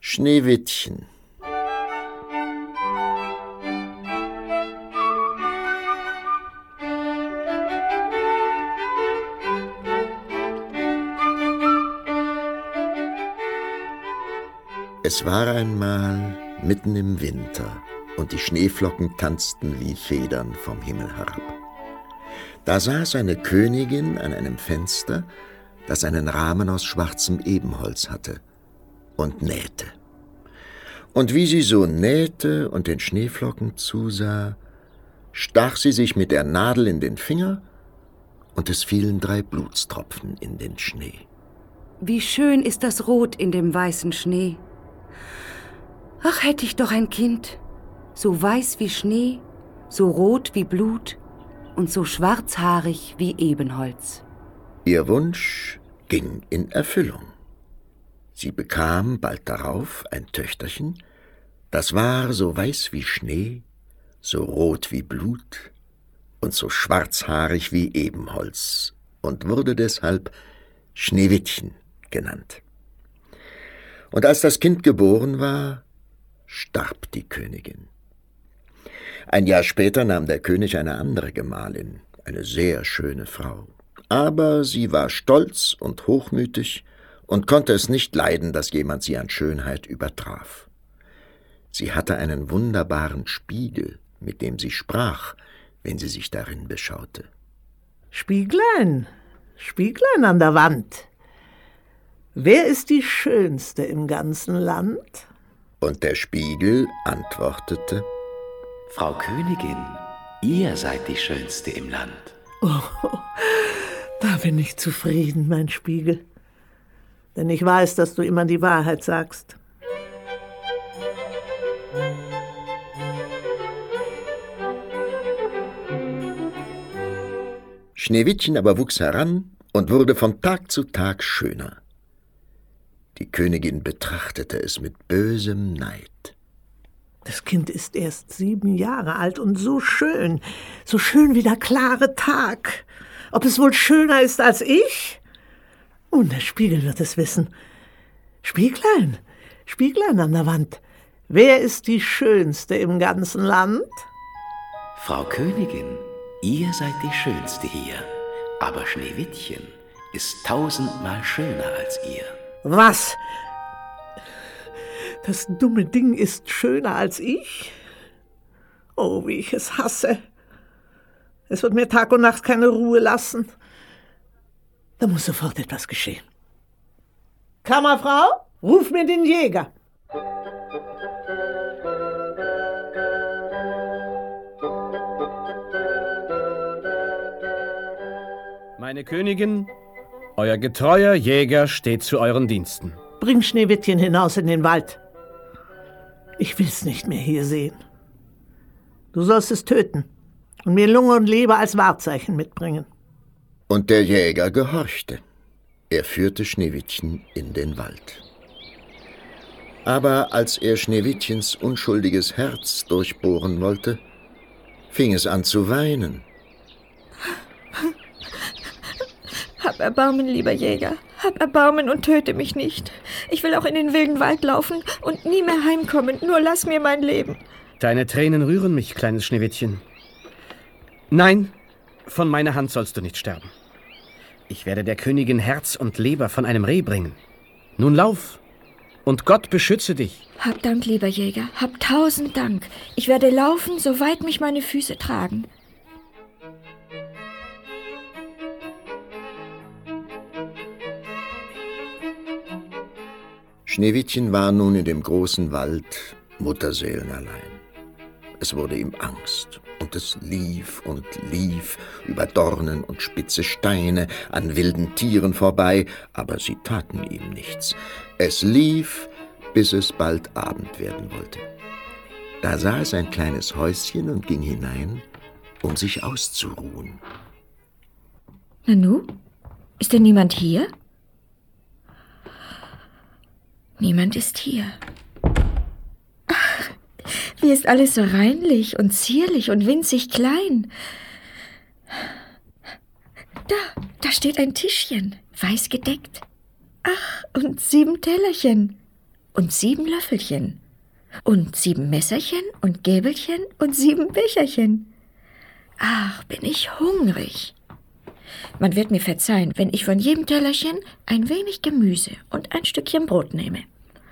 Schneewittchen. Es war einmal mitten im Winter und die Schneeflocken tanzten wie Federn vom Himmel herab. Da saß eine Königin an einem Fenster, das einen Rahmen aus schwarzem Ebenholz hatte, und nähte. Und wie sie so nähte und den Schneeflocken zusah, stach sie sich mit der Nadel in den Finger, und es fielen 3 Blutstropfen in den Schnee. Wie schön ist das Rot in dem weißen Schnee. Ach, hätte ich doch ein Kind, so weiß wie Schnee, so rot wie Blut und so schwarzhaarig wie Ebenholz. Ihr Wunsch ging in Erfüllung. Sie bekam bald darauf ein Töchterchen, das war so weiß wie Schnee, so rot wie Blut und so schwarzhaarig wie Ebenholz und wurde deshalb Schneewittchen genannt. Und als das Kind geboren war, starb die Königin. Ein Jahr später nahm der König eine andere Gemahlin, eine sehr schöne Frau. Aber sie war stolz und hochmütig und konnte es nicht leiden, dass jemand sie an Schönheit übertraf. Sie hatte einen wunderbaren Spiegel, mit dem sie sprach, wenn sie sich darin beschaute. Spieglein, Spieglein an der Wand, wer ist die Schönste im ganzen Land? Und der Spiegel antwortete: Frau Königin, ihr seid die Schönste im Land. Oh, da bin ich zufrieden, mein Spiegel. Denn ich weiß, dass du immer die Wahrheit sagst. Schneewittchen aber wuchs heran und wurde von Tag zu Tag schöner. Die Königin betrachtete es mit bösem Neid. Das Kind ist erst 7 Jahre alt und so schön wie der klare Tag. Ob es wohl schöner ist als ich? Und der Spiegel wird es wissen. Spieglein, Spieglein an der Wand, wer ist die Schönste im ganzen Land? Frau Königin, ihr seid die Schönste hier, aber Schneewittchen ist 1000-mal schöner als ihr. Was? Das dumme Ding ist schöner als ich? Oh, wie ich es hasse. Es wird mir Tag und Nacht keine Ruhe lassen. Da muss sofort etwas geschehen. Kammerfrau, ruf mir den Jäger. Meine Königin, euer getreuer Jäger steht zu euren Diensten. Bring Schneewittchen hinaus in den Wald. Ich will's nicht mehr hier sehen. Du sollst es töten und mir Lunge und Leber als Wahrzeichen mitbringen. Und der Jäger gehorchte. Er führte Schneewittchen in den Wald. Aber als er Schneewittchens unschuldiges Herz durchbohren wollte, fing es an zu weinen. Hab Erbarmen, lieber Jäger. Hab Erbarmen und töte mich nicht. Ich will auch in den wilden Wald laufen und nie mehr heimkommen. Nur lass mir mein Leben. Deine Tränen rühren mich, kleines Schneewittchen. Nein, von meiner Hand sollst du nicht sterben. Ich werde der Königin Herz und Leber von einem Reh bringen. Nun lauf, und Gott beschütze dich. Hab Dank, lieber Jäger. Hab 1000 Dank. Ich werde laufen, soweit mich meine Füße tragen. Schneewittchen war nun in dem großen Wald mutterseelenallein. Es wurde ihm Angst, und es lief und lief über Dornen und spitze Steine an wilden Tieren vorbei, aber sie taten ihm nichts. Es lief, bis es bald Abend werden wollte. Da sah es ein kleines Häuschen und ging hinein, um sich auszuruhen. Nanu, ist denn niemand hier? Niemand ist hier. Ach, wie ist alles so reinlich und zierlich und winzig klein. Da steht ein Tischchen, weiß gedeckt. Ach, und 7 Tellerchen. und 7 Löffelchen und 7 Messerchen und Gäbelchen und 7 Becherchen. Ach, bin ich hungrig. Man wird mir verzeihen, wenn ich von jedem Tellerchen ein wenig Gemüse und ein Stückchen Brot nehme.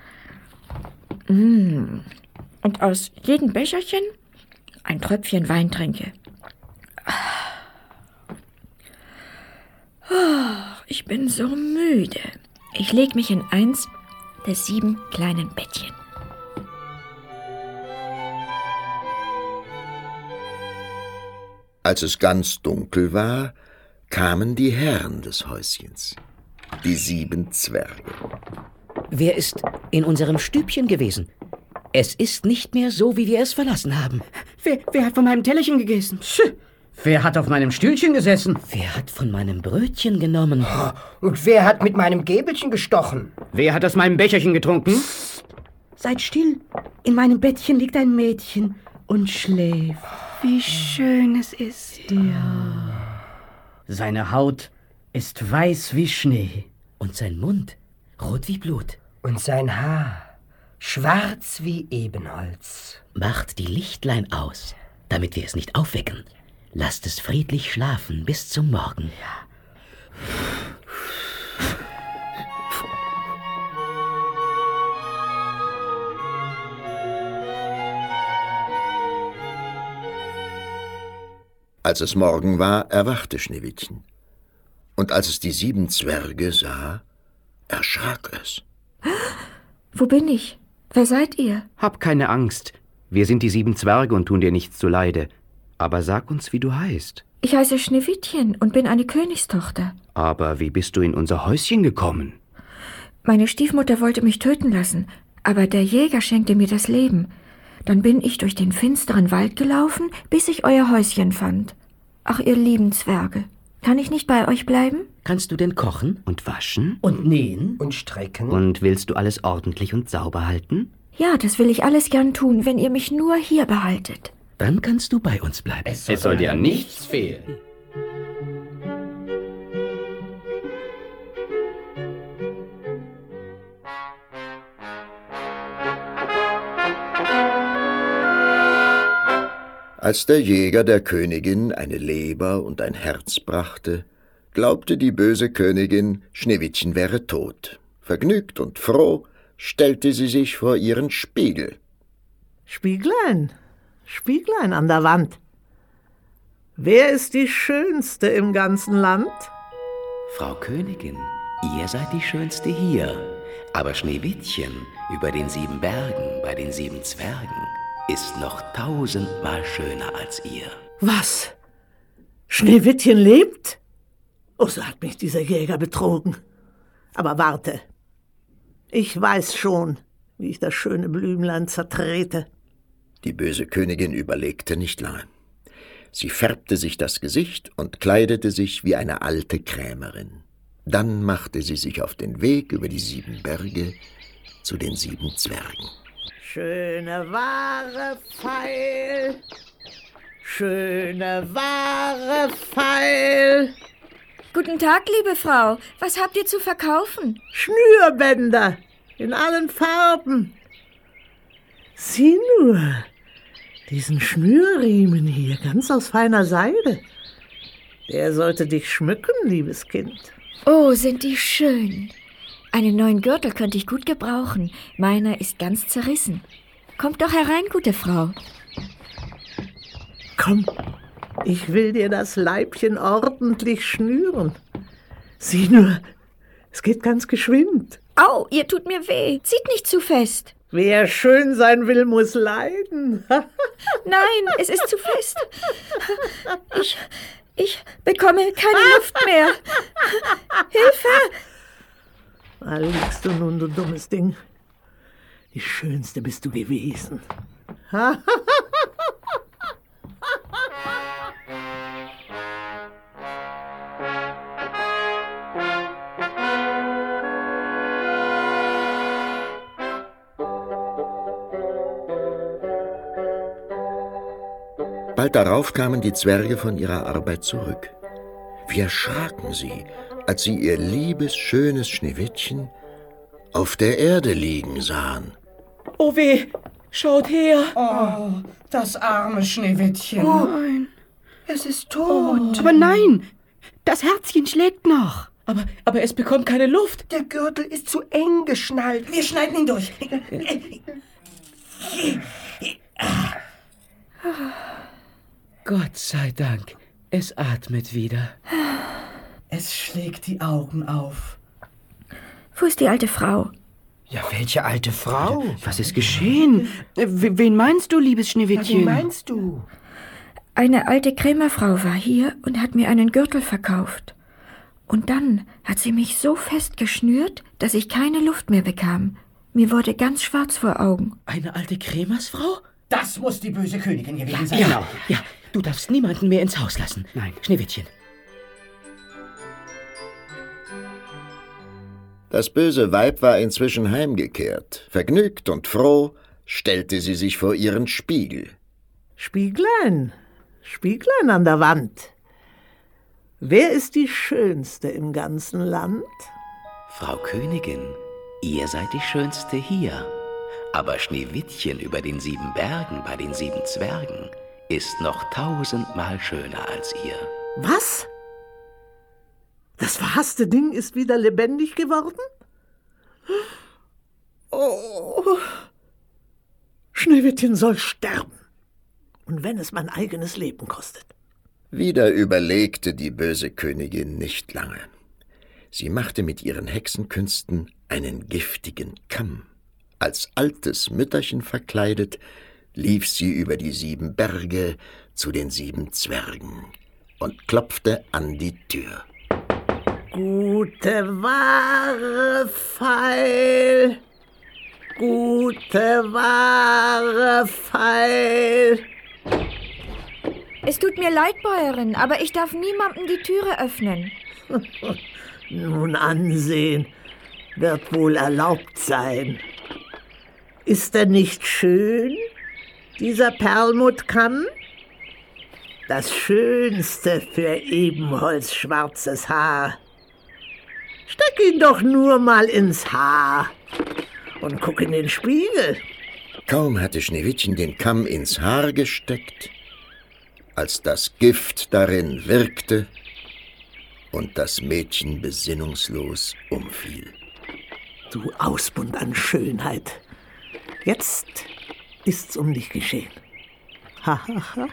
Und aus jedem Becherchen ein Tröpfchen Wein trinke. Ich bin so müde. Ich leg mich in eins der 7 kleinen Bettchen. Als es ganz dunkel war, kamen die Herren des Häuschens, die 7 Zwerge. Wer ist in unserem Stübchen gewesen? Es ist nicht mehr so, wie wir es verlassen haben. Wer hat von meinem Tellerchen gegessen? Wer hat auf meinem Stühlchen gesessen? Wer hat von meinem Brötchen genommen? Und wer hat mit meinem Gäbelchen gestochen? Wer hat aus meinem Becherchen getrunken? Seid still. In meinem Bettchen liegt ein Mädchen und schläft. Wie schön es ist. Ja. Seine Haut ist weiß wie Schnee. Und sein Mund rot wie Blut. Und sein Haar schwarz wie Ebenholz. Macht die Lichtlein aus, damit wir es nicht aufwecken. Lasst es friedlich schlafen bis zum Morgen. Als es Morgen war, erwachte Schneewittchen. Und als es die 7 Zwerge sah, erschrak es. Wo bin ich? Wer seid ihr? Hab keine Angst. Wir sind die 7 Zwerge und tun dir nichts zuleide. Aber sag uns, wie du heißt. Ich heiße Schneewittchen und bin eine Königstochter. Aber wie bist du in unser Häuschen gekommen? Meine Stiefmutter wollte mich töten lassen, aber der Jäger schenkte mir das Leben. Dann bin ich durch den finsteren Wald gelaufen, bis ich euer Häuschen fand. Ach, ihr lieben Zwerge, kann ich nicht bei euch bleiben? Kannst du denn kochen? Und waschen? Und nähen? Und strecken? Und willst du alles ordentlich und sauber halten? Ja, das will ich alles gern tun, wenn ihr mich nur hier behaltet. Dann kannst du bei uns bleiben. Es soll dir an nichts fehlen. Als der Jäger der Königin eine Leber und ein Herz brachte, glaubte die böse Königin, Schneewittchen wäre tot. Vergnügt und froh stellte sie sich vor ihren Spiegel. Spieglein, Spieglein an der Wand. Wer ist die Schönste im ganzen Land? Frau Königin, ihr seid die Schönste hier. Aber Schneewittchen über den 7 Bergen bei den 7 Zwergen ist noch 1000-mal schöner als ihr. Was? Schneewittchen lebt? Oh, so hat mich dieser Jäger betrogen. Aber warte, ich weiß schon, wie ich das schöne Blümlein zertrete. Die böse Königin überlegte nicht lange. Sie färbte sich das Gesicht und kleidete sich wie eine alte Krämerin. Dann machte sie sich auf den Weg über die 7 Berge zu den 7 Zwergen. Schöne Ware feil, schöne Ware feil. Guten Tag, liebe Frau. Was habt ihr zu verkaufen? Schnürbänder in allen Farben. Sieh nur, diesen Schnürriemen hier, ganz aus feiner Seide. Der sollte dich schmücken, liebes Kind. Oh, sind die schön. Einen neuen Gürtel könnte ich gut gebrauchen. Meiner ist ganz zerrissen. Kommt doch herein, gute Frau. Komm, ich will dir das Leibchen ordentlich schnüren. Sieh nur, es geht ganz geschwind. Au, ihr tut mir weh. Zieht nicht zu fest. Wer schön sein will, muss leiden. Nein, es ist zu fest. Ich bekomme keine Luft mehr. Hilfe! Da liegst du nun, du dummes Ding. Die Schönste bist du gewesen. Bald darauf kamen die Zwerge von ihrer Arbeit zurück. Wie erschraken sie, als sie ihr liebes, schönes Schneewittchen auf der Erde liegen sahen. Oh weh, schaut her. Oh, das arme Schneewittchen. Oh, Nein. es ist tot. Aber nein, das Herzchen schlägt noch. Aber es bekommt keine Luft. Der Gürtel ist zu eng geschnallt. Wir schneiden ihn durch. Gott sei Dank, es atmet wieder. Es schlägt die Augen auf. Wo ist die alte Frau? Ja, welche alte Frau? Was ist geschehen? Wen meinst du, liebes Schneewittchen? Wie meinst du? Eine alte Krämerfrau war hier und hat mir einen Gürtel verkauft. Und dann hat sie mich so fest geschnürt, dass ich keine Luft mehr bekam. Mir wurde ganz schwarz vor Augen. Eine alte Krämersfrau? Das muss die böse Königin gewesen sein. Ja, ja, du darfst niemanden mehr ins Haus lassen. Nein. Schneewittchen. Das böse Weib war inzwischen heimgekehrt. Vergnügt und froh stellte sie sich vor ihren Spiegel. Spieglein, Spieglein an der Wand. Wer ist die Schönste im ganzen Land? Frau Königin, ihr seid die Schönste hier. Aber Schneewittchen über den 7 Bergen bei den 7 Zwergen ist noch 1000-mal schöner als ihr. Was? Das verhasste Ding ist wieder lebendig geworden? Oh, Schneewittchen soll sterben. Und wenn es mein eigenes Leben kostet. Wieder überlegte die böse Königin nicht lange. Sie machte mit ihren Hexenkünsten einen giftigen Kamm. Als altes Mütterchen verkleidet, lief sie über die 7 Berge zu den 7 Zwergen und klopfte an die Tür. Gute Ware feil, gute Ware feil. Es tut mir leid, Bäuerin, aber ich darf niemandem die Türe öffnen. Nun ansehen, wird wohl erlaubt sein. Ist er nicht schön, dieser Perlmuttkamm? Das Schönste für Ebenholz schwarzes Haar. Steck ihn doch nur mal ins Haar und guck in den Spiegel. Kaum hatte Schneewittchen den Kamm ins Haar gesteckt, als das Gift darin wirkte und das Mädchen besinnungslos umfiel. Du Ausbund an Schönheit. Jetzt ist's um dich geschehen. Ha, ha, ha.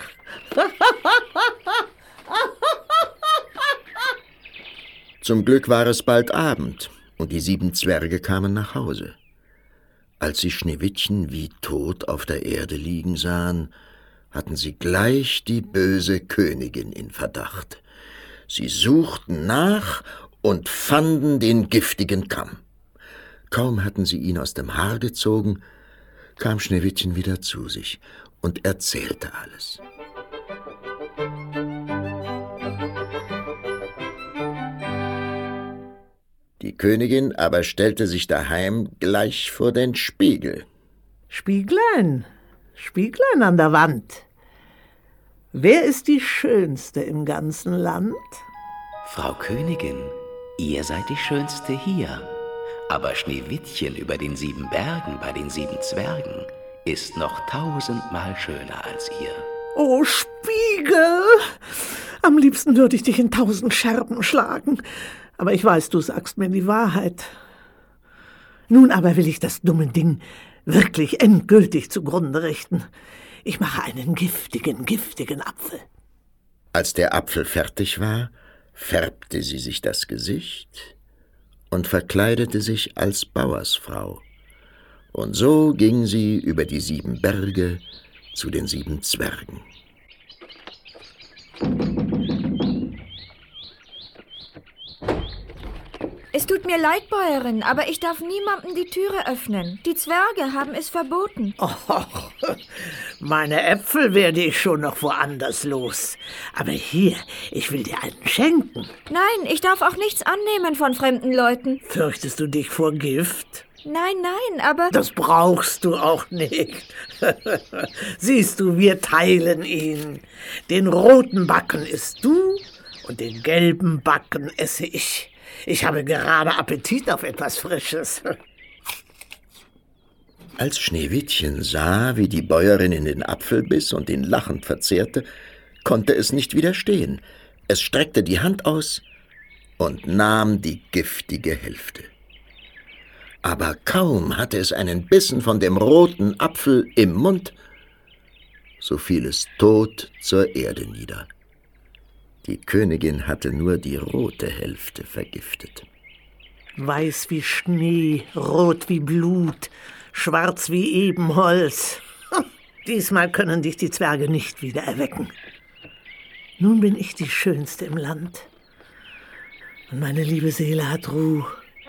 Zum Glück war es bald Abend und die 7 Zwerge kamen nach Hause. Als sie Schneewittchen wie tot auf der Erde liegen sahen, hatten sie gleich die böse Königin in Verdacht. Sie suchten nach und fanden den giftigen Kamm. Kaum hatten sie ihn aus dem Haar gezogen, kam Schneewittchen wieder zu sich und erzählte alles. Die Königin aber stellte sich daheim gleich vor den Spiegel. Spieglein, Spieglein an der Wand. Wer ist die Schönste im ganzen Land? Frau Königin, ihr seid die Schönste hier. Aber Schneewittchen über den 7 Bergen bei den 7 Zwergen ist noch 1000-mal schöner als ihr. Oh, Spiegel! Am liebsten würde ich dich in 1000 Scherben schlagen. Aber ich weiß, du sagst mir die Wahrheit. Nun aber will ich das dumme Ding wirklich endgültig zugrunde richten. Ich mache einen giftigen Apfel. Als der Apfel fertig war, färbte sie sich das Gesicht und verkleidete sich als Bauersfrau. Und so ging sie über die 7 Berge zu den 7 Zwergen. Es tut mir leid, Bäuerin, aber ich darf niemandem die Türe öffnen. Die Zwerge haben es verboten. Oh, meine Äpfel werde ich schon noch woanders los. Aber hier, ich will dir einen schenken. Nein, ich darf auch nichts annehmen von fremden Leuten. Fürchtest du dich vor Gift? Nein, aber... Das brauchst du auch nicht. Siehst du, wir teilen ihn. Den roten Backen isst du und den gelben Backen esse ich. Ich habe gerade Appetit auf etwas Frisches. Als Schneewittchen sah, wie die Bäuerin in den Apfel biss und ihn lachend verzehrte, konnte es nicht widerstehen. Es streckte die Hand aus und nahm die giftige Hälfte. Aber kaum hatte es einen Bissen von dem roten Apfel im Mund, so fiel es tot zur Erde nieder. Die Königin hatte nur die rote Hälfte vergiftet. Weiß wie Schnee, rot wie Blut, schwarz wie Ebenholz. Diesmal können dich die Zwerge nicht wieder erwecken. Nun bin ich die Schönste im Land. Und meine liebe Seele hat Ruhe.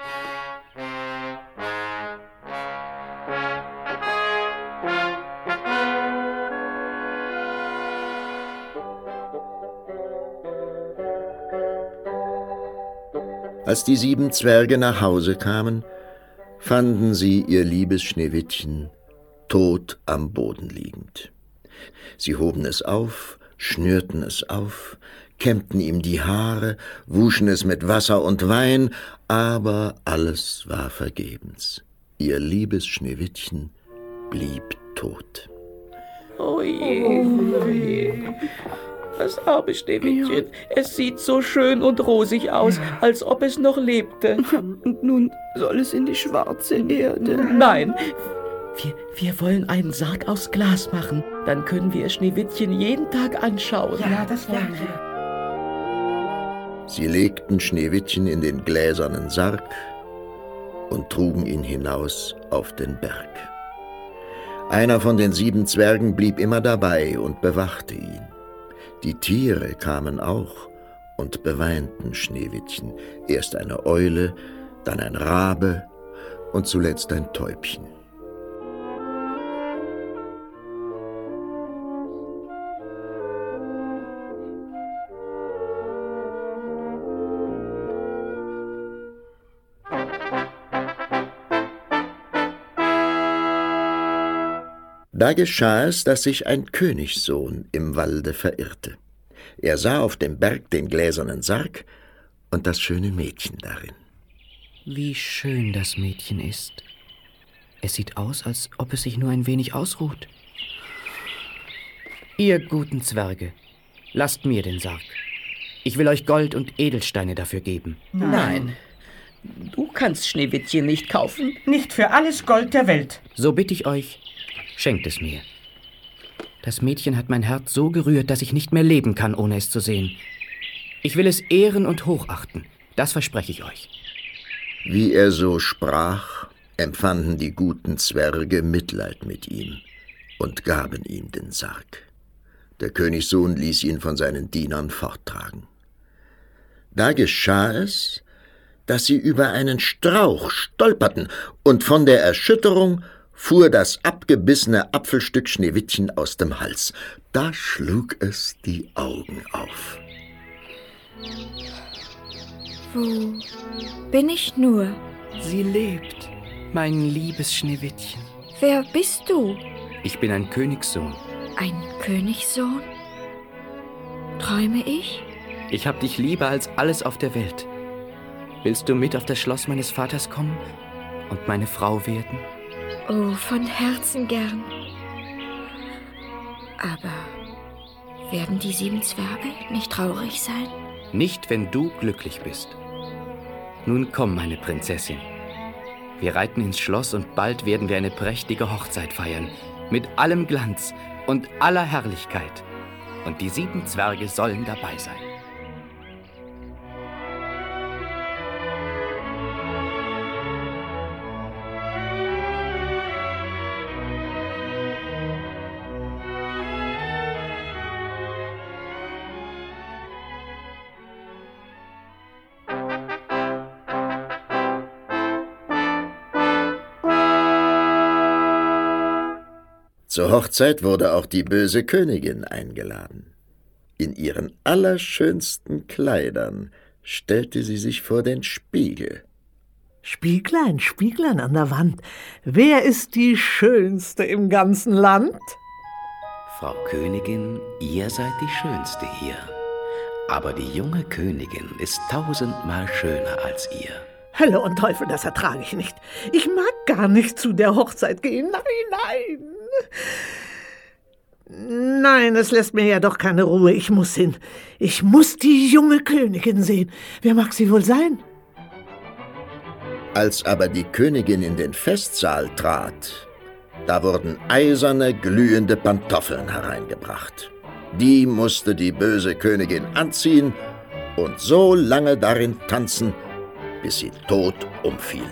Als die 7 Zwerge nach Hause kamen, fanden sie ihr liebes Schneewittchen tot am Boden liegend. Sie hoben es auf, schnürten es auf, kämmten ihm die Haare, wuschen es mit Wasser und Wein, aber alles war vergebens. Ihr liebes Schneewittchen blieb tot. Oh je, oh je. Das arme Schneewittchen. Es sieht so schön und rosig aus, als ob es noch lebte. Und nun soll es in die schwarze Erde. Nein, wir wollen einen Sarg aus Glas machen. Dann können wir Schneewittchen jeden Tag anschauen. Ja, das wollen wir. Sie legten Schneewittchen in den gläsernen Sarg und trugen ihn hinaus auf den Berg. Einer von den 7 Zwergen blieb immer dabei und bewachte ihn. Die Tiere kamen auch und beweinten Schneewittchen. Erst eine Eule, dann ein Rabe und zuletzt ein Täubchen. Da geschah es, dass sich ein Königssohn im Walde verirrte. Er sah auf dem Berg den gläsernen Sarg und das schöne Mädchen darin. Wie schön das Mädchen ist. Es sieht aus, als ob es sich nur ein wenig ausruht. Ihr guten Zwerge, lasst mir den Sarg. Ich will euch Gold und Edelsteine dafür geben. Nein. Du kannst Schneewittchen nicht kaufen. Nicht für alles Gold der Welt. So bitte ich euch, schenkt es mir. Das Mädchen hat mein Herz so gerührt, dass ich nicht mehr leben kann, ohne es zu sehen. Ich will es ehren und hochachten. Das verspreche ich euch. Wie er so sprach, empfanden die guten Zwerge Mitleid mit ihm und gaben ihm den Sarg. Der Königssohn ließ ihn von seinen Dienern forttragen. Da geschah es, dass sie über einen Strauch stolperten, und von der Erschütterung fuhr das abgebissene Apfelstück Schneewittchen aus dem Hals. Da schlug es die Augen auf. Wo bin ich nur? Sie lebt, mein liebes Schneewittchen. Wer bist du? Ich bin ein Königssohn. Ein Königssohn? Träume ich? Ich hab dich lieber als alles auf der Welt. Willst du mit auf das Schloss meines Vaters kommen und meine Frau werden? Oh, von Herzen gern. Aber werden die 7 Zwerge nicht traurig sein? Nicht, wenn du glücklich bist. Nun komm, meine Prinzessin. Wir reiten ins Schloss und bald werden wir eine prächtige Hochzeit feiern. Mit allem Glanz und aller Herrlichkeit. Und die 7 Zwerge sollen dabei sein. Zur Hochzeit wurde auch die böse Königin eingeladen. In ihren allerschönsten Kleidern stellte sie sich vor den Spiegel. Spieglein, Spieglein an der Wand, wer ist die Schönste im ganzen Land? Frau Königin, ihr seid die Schönste hier. Aber die junge Königin ist 1000-mal schöner als ihr. Hölle und Teufel, das ertrage ich nicht. Ich mag gar nicht zu der Hochzeit gehen. Nein, nein. Nein, es lässt mir ja doch keine Ruhe. Ich muss hin. Ich muss die junge Königin sehen. Wer mag sie wohl sein? Als aber die Königin in den Festsaal trat, da wurden eiserne, glühende Pantoffeln hereingebracht. Die musste die böse Königin anziehen und so lange darin tanzen, bis sie tot umfiel.